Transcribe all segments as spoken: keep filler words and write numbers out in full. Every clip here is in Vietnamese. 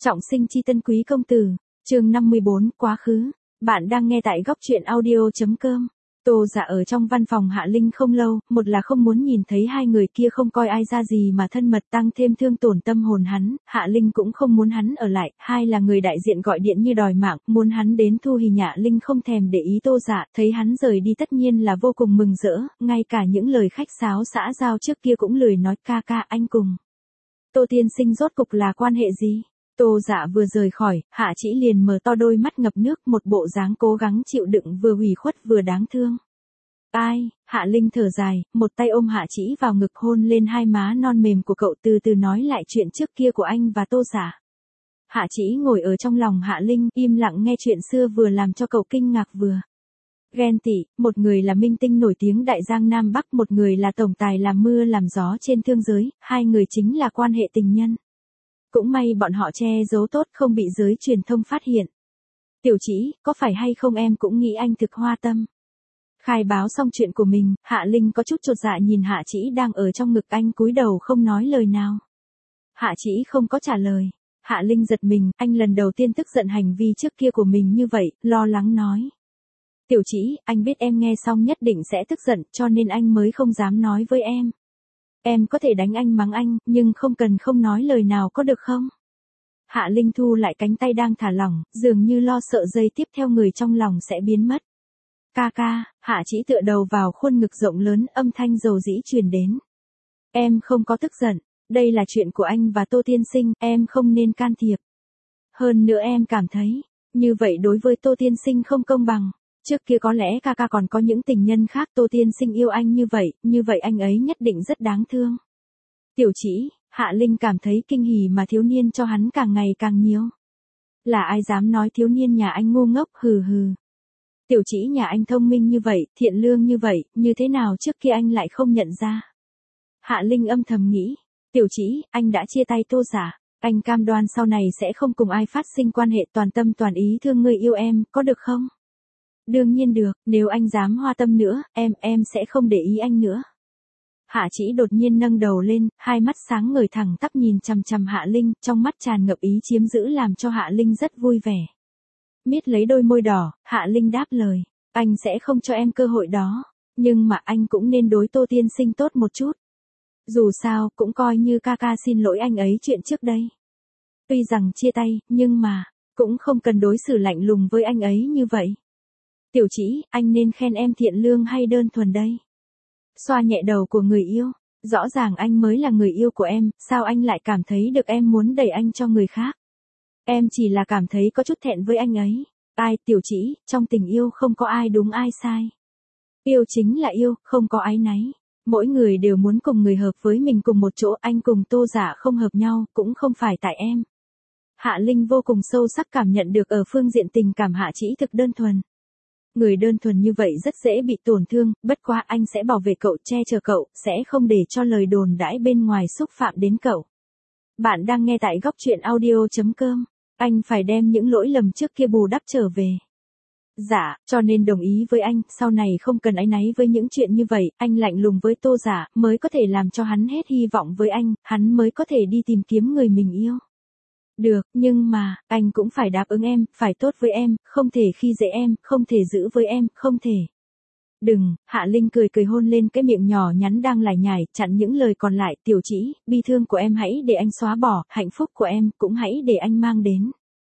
Trọng sinh chi tân quý công tử, chương năm mươi bốn, quá khứ. Bạn đang nghe tại góc truyện audio.com. Tô Dạ ở trong văn phòng Hạ Linh không lâu, một là không muốn nhìn thấy hai người kia không coi ai ra gì mà thân mật tăng thêm thương tổn tâm hồn hắn, Hạ Linh cũng không muốn hắn ở lại, hai là người đại diện gọi điện như đòi mạng, muốn hắn đến thu hình. Hạ Linh không thèm để ý Tô Dạ, thấy hắn rời đi tất nhiên là vô cùng mừng rỡ, ngay cả những lời khách sáo xã giao trước kia cũng lười nói. Ca ca, anh cùng Tô tiên sinh rốt cục là quan hệ gì? Tô Dạ vừa rời khỏi, Hạ Chỉ liền mở to đôi mắt ngập nước, một bộ dáng cố gắng chịu đựng vừa ủy khuất vừa đáng thương. Ai? Hạ Linh thở dài, một tay ôm Hạ Chỉ vào ngực hôn lên hai má non mềm của cậu, từ từ nói lại chuyện trước kia của anh và Tô Dạ. Hạ Chỉ ngồi ở trong lòng Hạ Linh, im lặng nghe chuyện xưa vừa làm cho cậu kinh ngạc vừa ghen tị. Một người là minh tinh nổi tiếng đại giang Nam Bắc, một người là tổng tài làm mưa làm gió trên thương giới, hai người chính là quan hệ tình nhân. Cũng may bọn họ che giấu tốt, không bị giới truyền thông phát hiện. Tiểu Chỉ, có phải hay không em cũng nghĩ anh thực hoa tâm. Khai báo xong chuyện của mình, Hạ Linh có chút chột dạ nhìn Hạ Chỉ đang ở trong ngực anh, cúi đầu không nói lời nào. Hạ Chỉ không có trả lời. Hạ Linh giật mình, anh lần đầu tiên tức giận hành vi trước kia của mình như vậy, lo lắng nói. Tiểu Chỉ, anh biết em nghe xong nhất định sẽ tức giận, cho nên anh mới không dám nói với em. Em có thể đánh anh mắng anh, nhưng không cần không nói lời nào có được không? Hạ Linh thu lại cánh tay đang thả lỏng, dường như lo sợ giây tiếp theo người trong lòng sẽ biến mất. Ca ca, Hạ Chỉ tựa đầu vào khuôn ngực rộng lớn, âm thanh dầu dĩ truyền đến. Em không có tức giận, đây là chuyện của anh và Tô tiên sinh, em không nên can thiệp. Hơn nữa em cảm thấy, như vậy đối với Tô tiên sinh không công bằng. Trước kia có lẽ ca ca còn có những tình nhân khác, Tô tiên sinh yêu anh như vậy, như vậy anh ấy nhất định rất đáng thương. Tiểu Chỉ, Hạ Linh cảm thấy kinh hỉ mà thiếu niên cho hắn càng ngày càng nhiều. Là ai dám nói thiếu niên nhà anh ngu ngốc, hừ hừ. Tiểu Chỉ nhà anh thông minh như vậy, thiện lương như vậy, như thế nào trước kia anh lại không nhận ra? Hạ Linh âm thầm nghĩ, Tiểu Chỉ, anh đã chia tay Tô Dạ, anh cam đoan sau này sẽ không cùng ai phát sinh quan hệ, toàn tâm toàn ý thương người yêu em, có được không? Đương nhiên được, nếu anh dám hoa tâm nữa, em, em sẽ không để ý anh nữa. Hạ Chỉ đột nhiên nâng đầu lên, hai mắt sáng ngời thẳng tắp nhìn chằm chằm Hạ Linh, trong mắt tràn ngập ý chiếm giữ làm cho Hạ Linh rất vui vẻ. Miết lấy đôi môi đỏ, Hạ Linh đáp lời, anh sẽ không cho em cơ hội đó, nhưng mà anh cũng nên đối Tô tiên sinh tốt một chút. Dù sao, cũng coi như ca ca xin lỗi anh ấy chuyện trước đây. Tuy rằng chia tay, nhưng mà, cũng không cần đối xử lạnh lùng với anh ấy như vậy. Tiểu Chỉ, anh nên khen em thiện lương hay đơn thuần đây? Xoa nhẹ đầu của người yêu, rõ ràng anh mới là người yêu của em, sao anh lại cảm thấy được em muốn đẩy anh cho người khác? Em chỉ là cảm thấy có chút thẹn với anh ấy. Ai, Tiểu Chỉ, trong tình yêu không có ai đúng ai sai. Yêu chính là yêu, không có áy náy. Mỗi người đều muốn cùng người hợp với mình cùng một chỗ, anh cùng Tô Dạ không hợp nhau, cũng không phải tại em. Hạ Linh vô cùng sâu sắc cảm nhận được ở phương diện tình cảm Hạ Chỉ thực đơn thuần. Người đơn thuần như vậy rất dễ bị tổn thương, bất quá anh sẽ bảo vệ cậu, che chở cậu, sẽ không để cho lời đồn đãi bên ngoài xúc phạm đến cậu. Bạn đang nghe tại góc truyện audio.com. Anh phải đem những lỗi lầm trước kia bù đắp trở về. Dạ, cho nên đồng ý với anh, sau này không cần áy náy với những chuyện như vậy, anh lạnh lùng với Tô Dạ, mới có thể làm cho hắn hết hy vọng với anh, hắn mới có thể đi tìm kiếm người mình yêu. Được, nhưng mà, anh cũng phải đáp ứng em, phải tốt với em, không thể khi dễ em, không thể giữ với em, không thể. Đừng, Hạ Linh cười cười hôn lên cái miệng nhỏ nhắn đang lải nhải, chặn những lời còn lại. Tiểu Chỉ, bi thương của em hãy để anh xóa bỏ, hạnh phúc của em cũng hãy để anh mang đến.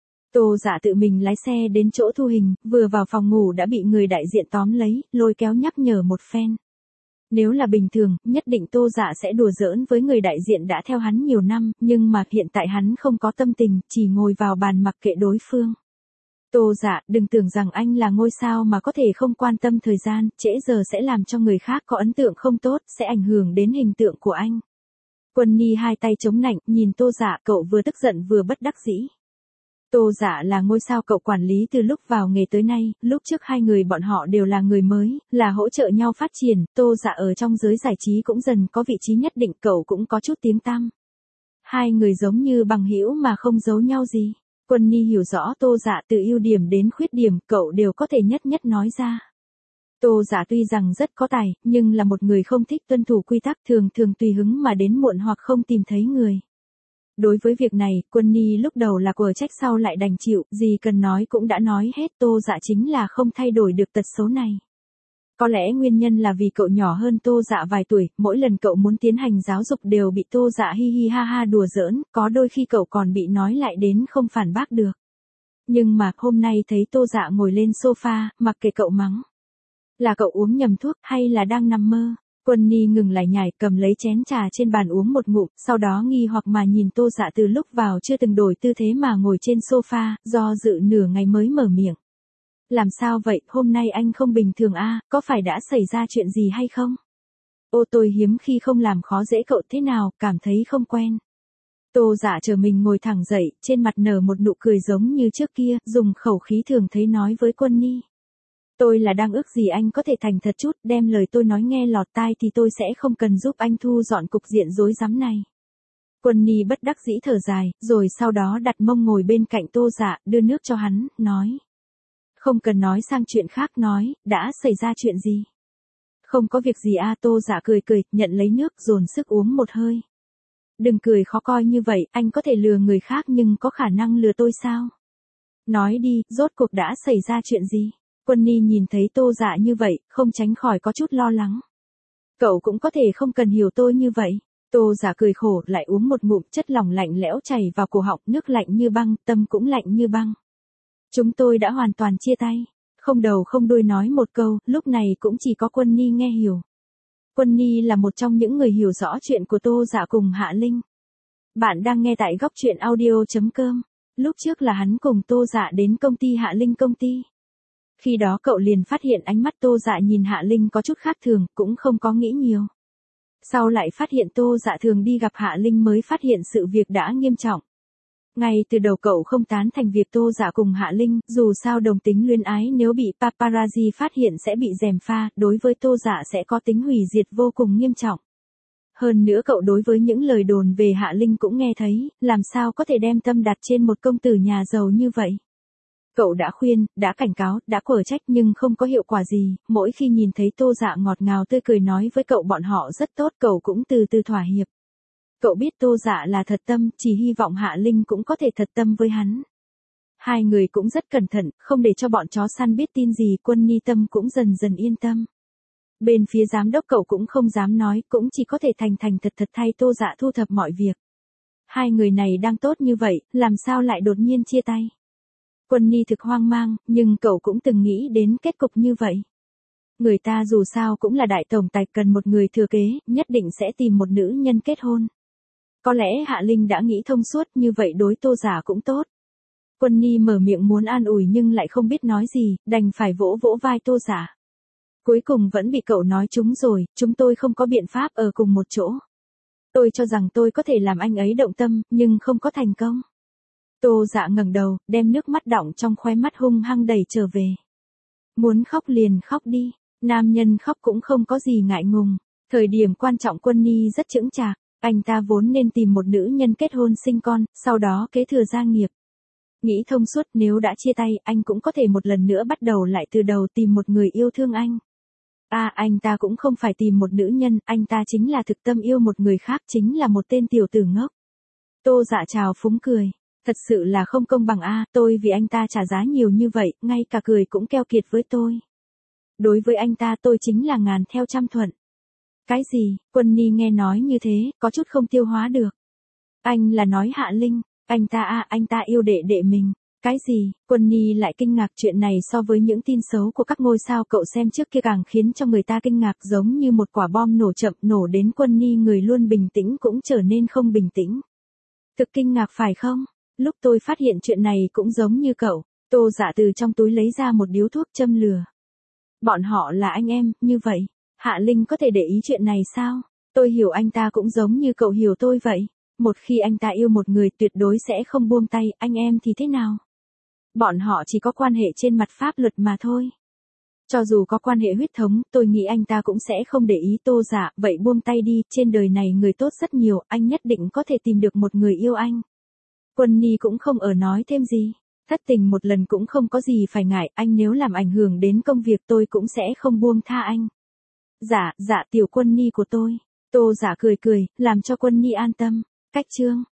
Tô Dạ tự mình lái xe đến chỗ thu hình, vừa vào phòng ngủ đã bị người đại diện tóm lấy, lôi kéo nhắc nhở một phen. Nếu là bình thường, nhất định Tô Dạ sẽ đùa giỡn với người đại diện đã theo hắn nhiều năm, nhưng mà hiện tại hắn không có tâm tình, chỉ ngồi vào bàn mặc kệ đối phương. Tô Dạ, đừng tưởng rằng anh là ngôi sao mà có thể không quan tâm thời gian, trễ giờ sẽ làm cho người khác có ấn tượng không tốt, sẽ ảnh hưởng đến hình tượng của anh. Quân Ni hai tay chống nạnh, nhìn Tô Dạ, cậu vừa tức giận vừa bất đắc dĩ. Tô Dạ là ngôi sao cậu quản lý từ lúc vào nghề tới nay, lúc trước hai người bọn họ đều là người mới, là hỗ trợ nhau phát triển, Tô Dạ ở trong giới giải trí cũng dần có vị trí nhất định, cậu cũng có chút tiếng tăm. Hai người giống như bằng hữu mà không giấu nhau gì. Quân Ni hiểu rõ Tô Dạ từ ưu điểm đến khuyết điểm, cậu đều có thể nhất nhất nói ra. Tô Dạ tuy rằng rất có tài, nhưng là một người không thích tuân thủ quy tắc, thường thường tùy hứng mà đến muộn hoặc không tìm thấy người. Đối với việc này, Quân Ni lúc đầu là quờ trách sau lại đành chịu, gì cần nói cũng đã nói hết, Tô Dạ chính là không thay đổi được tật xấu này. Có lẽ nguyên nhân là vì cậu nhỏ hơn Tô Dạ vài tuổi, mỗi lần cậu muốn tiến hành giáo dục đều bị Tô Dạ hi hi ha ha đùa giỡn, có đôi khi cậu còn bị nói lại đến không phản bác được. Nhưng mà hôm nay thấy Tô Dạ ngồi lên sofa, mặc kệ cậu mắng. Là cậu uống nhầm thuốc hay là đang nằm mơ? Quân Ni ngừng lại nhảy, cầm lấy chén trà trên bàn uống một ngụm, sau đó nghi hoặc mà nhìn Tô Dạ từ lúc vào chưa từng đổi tư thế mà ngồi trên sofa, do dự nửa ngày mới mở miệng. Làm sao vậy, hôm nay anh không bình thường a, có phải đã xảy ra chuyện gì hay không? Ô tôi hiếm khi không làm khó dễ cậu thế nào, cảm thấy không quen. Tô Dạ chờ mình ngồi thẳng dậy, trên mặt nở một nụ cười giống như trước kia, dùng khẩu khí thường thấy nói với Quân Ni. Tôi là đang ước gì anh có thể thành thật chút, đem lời tôi nói nghe lọt tai thì tôi sẽ không cần giúp anh thu dọn cục diện rối rắm này. Quân Ni bất đắc dĩ thở dài, rồi sau đó đặt mông ngồi bên cạnh Tô Dạ, đưa nước cho hắn, nói. Không cần nói sang chuyện khác, nói, đã xảy ra chuyện gì? Không có việc gì a. Tô Dạ cười cười, nhận lấy nước dồn sức uống một hơi. Đừng cười khó coi như vậy, anh có thể lừa người khác nhưng có khả năng lừa tôi sao? Nói đi, rốt cuộc đã xảy ra chuyện gì? Quân Ni nhìn thấy Tô Dạ như vậy, không tránh khỏi có chút lo lắng. Cậu cũng có thể không cần hiểu tôi như vậy. Tô Dạ cười khổ, lại uống một ngụm, chất lỏng lạnh lẽo chảy vào cổ họng, nước lạnh như băng, tâm cũng lạnh như băng. Chúng tôi đã hoàn toàn chia tay. Không đầu không đuôi nói một câu, lúc này cũng chỉ có Quân Ni nghe hiểu. Quân Ni là một trong những người hiểu rõ chuyện của Tô Dạ cùng Hạ Linh. Bạn đang nghe tại góc truyện audio chấm com. Lúc trước là hắn cùng Tô Dạ đến công ty Hạ Linh công ty. Khi đó cậu liền phát hiện ánh mắt Tô Dạ nhìn Hạ Linh có chút khác thường, cũng không có nghĩ nhiều. Sau lại phát hiện Tô Dạ thường đi gặp Hạ Linh mới phát hiện sự việc đã nghiêm trọng. Ngay từ đầu cậu không tán thành việc Tô Dạ cùng Hạ Linh, dù sao đồng tính luyến ái nếu bị paparazzi phát hiện sẽ bị gièm pha, đối với Tô Dạ sẽ có tính hủy diệt vô cùng nghiêm trọng. Hơn nữa cậu đối với những lời đồn về Hạ Linh cũng nghe thấy, làm sao có thể đem tâm đặt trên một công tử nhà giàu như vậy. Cậu đã khuyên, đã cảnh cáo, đã quở trách nhưng không có hiệu quả gì, mỗi khi nhìn thấy Tô Dạ ngọt ngào tươi cười nói với cậu bọn họ rất tốt, cậu cũng từ từ thỏa hiệp. Cậu biết Tô Dạ là thật tâm, chỉ hy vọng Hạ Linh cũng có thể thật tâm với hắn. Hai người cũng rất cẩn thận, không để cho bọn chó săn biết tin gì, Quân Ni tâm cũng dần dần yên tâm. Bên phía giám đốc cậu cũng không dám nói, cũng chỉ có thể thành thành thật thật thay Tô Dạ thu thập mọi việc. Hai người này đang tốt như vậy, làm sao lại đột nhiên chia tay? Quân Ni thực hoang mang, nhưng cậu cũng từng nghĩ đến kết cục như vậy. Người ta dù sao cũng là đại tổng tài, cần một người thừa kế, nhất định sẽ tìm một nữ nhân kết hôn. Có lẽ Hạ Linh đã nghĩ thông suốt, như vậy đối Tô Dạ cũng tốt. Quân Ni mở miệng muốn an ủi nhưng lại không biết nói gì, đành phải vỗ vỗ vai Tô Dạ. Cuối cùng vẫn bị cậu nói trúng rồi, chúng tôi không có biện pháp ở cùng một chỗ. Tôi cho rằng tôi có thể làm anh ấy động tâm, nhưng không có thành công. Tô Dạ ngẩng đầu, đem nước mắt đọng trong khóe mắt hung hăng đẩy trở về. Muốn khóc liền khóc đi, nam nhân khóc cũng không có gì ngại ngùng. Thời điểm quan trọng Quân Ni rất chững chạc, anh ta vốn nên tìm một nữ nhân kết hôn sinh con, sau đó kế thừa gia nghiệp. Nghĩ thông suốt, nếu đã chia tay, anh cũng có thể một lần nữa bắt đầu lại từ đầu, tìm một người yêu thương anh. À, anh ta cũng không phải tìm một nữ nhân, anh ta chính là thực tâm yêu một người khác, chính là một tên tiểu tử ngốc. Tô Dạ trào phúng cười. Thật sự là không công bằng a, tôi vì anh ta trả giá nhiều như vậy, ngay cả cười cũng keo kiệt với tôi. Đối với anh ta tôi chính là ngàn theo trăm thuận. Cái gì? Quân Ni nghe nói như thế, có chút không tiêu hóa được. Anh là nói Hạ Linh, anh ta a, anh ta yêu đệ đệ mình. Cái gì? Quân Ni lại kinh ngạc, chuyện này so với những tin xấu của các ngôi sao cậu xem trước kia càng khiến cho người ta kinh ngạc, giống như một quả bom nổ chậm, nổ đến Quân Ni người luôn bình tĩnh cũng trở nên không bình tĩnh. Thực kinh ngạc phải không? Lúc tôi phát hiện chuyện này cũng giống như cậu. Tô Dạ từ trong túi lấy ra một điếu thuốc châm lửa. Bọn họ là anh em, như vậy. Hạ Linh có thể để ý chuyện này sao? Tôi hiểu anh ta cũng giống như cậu hiểu tôi vậy. Một khi anh ta yêu một người tuyệt đối sẽ không buông tay, anh em thì thế nào? Bọn họ chỉ có quan hệ trên mặt pháp luật mà thôi. Cho dù có quan hệ huyết thống, tôi nghĩ anh ta cũng sẽ không để ý. Tô Dạ, vậy buông tay đi, trên đời này người tốt rất nhiều, anh nhất định có thể tìm được một người yêu anh. Quân Ni cũng không ở nói thêm gì. Thất tình một lần cũng không có gì phải ngại, anh nếu làm ảnh hưởng đến công việc tôi cũng sẽ không buông tha anh. Dạ, dạ tiểu Quân Ni của tôi. Tô Dạ cười cười, làm cho Quân Ni an tâm. Cách chương.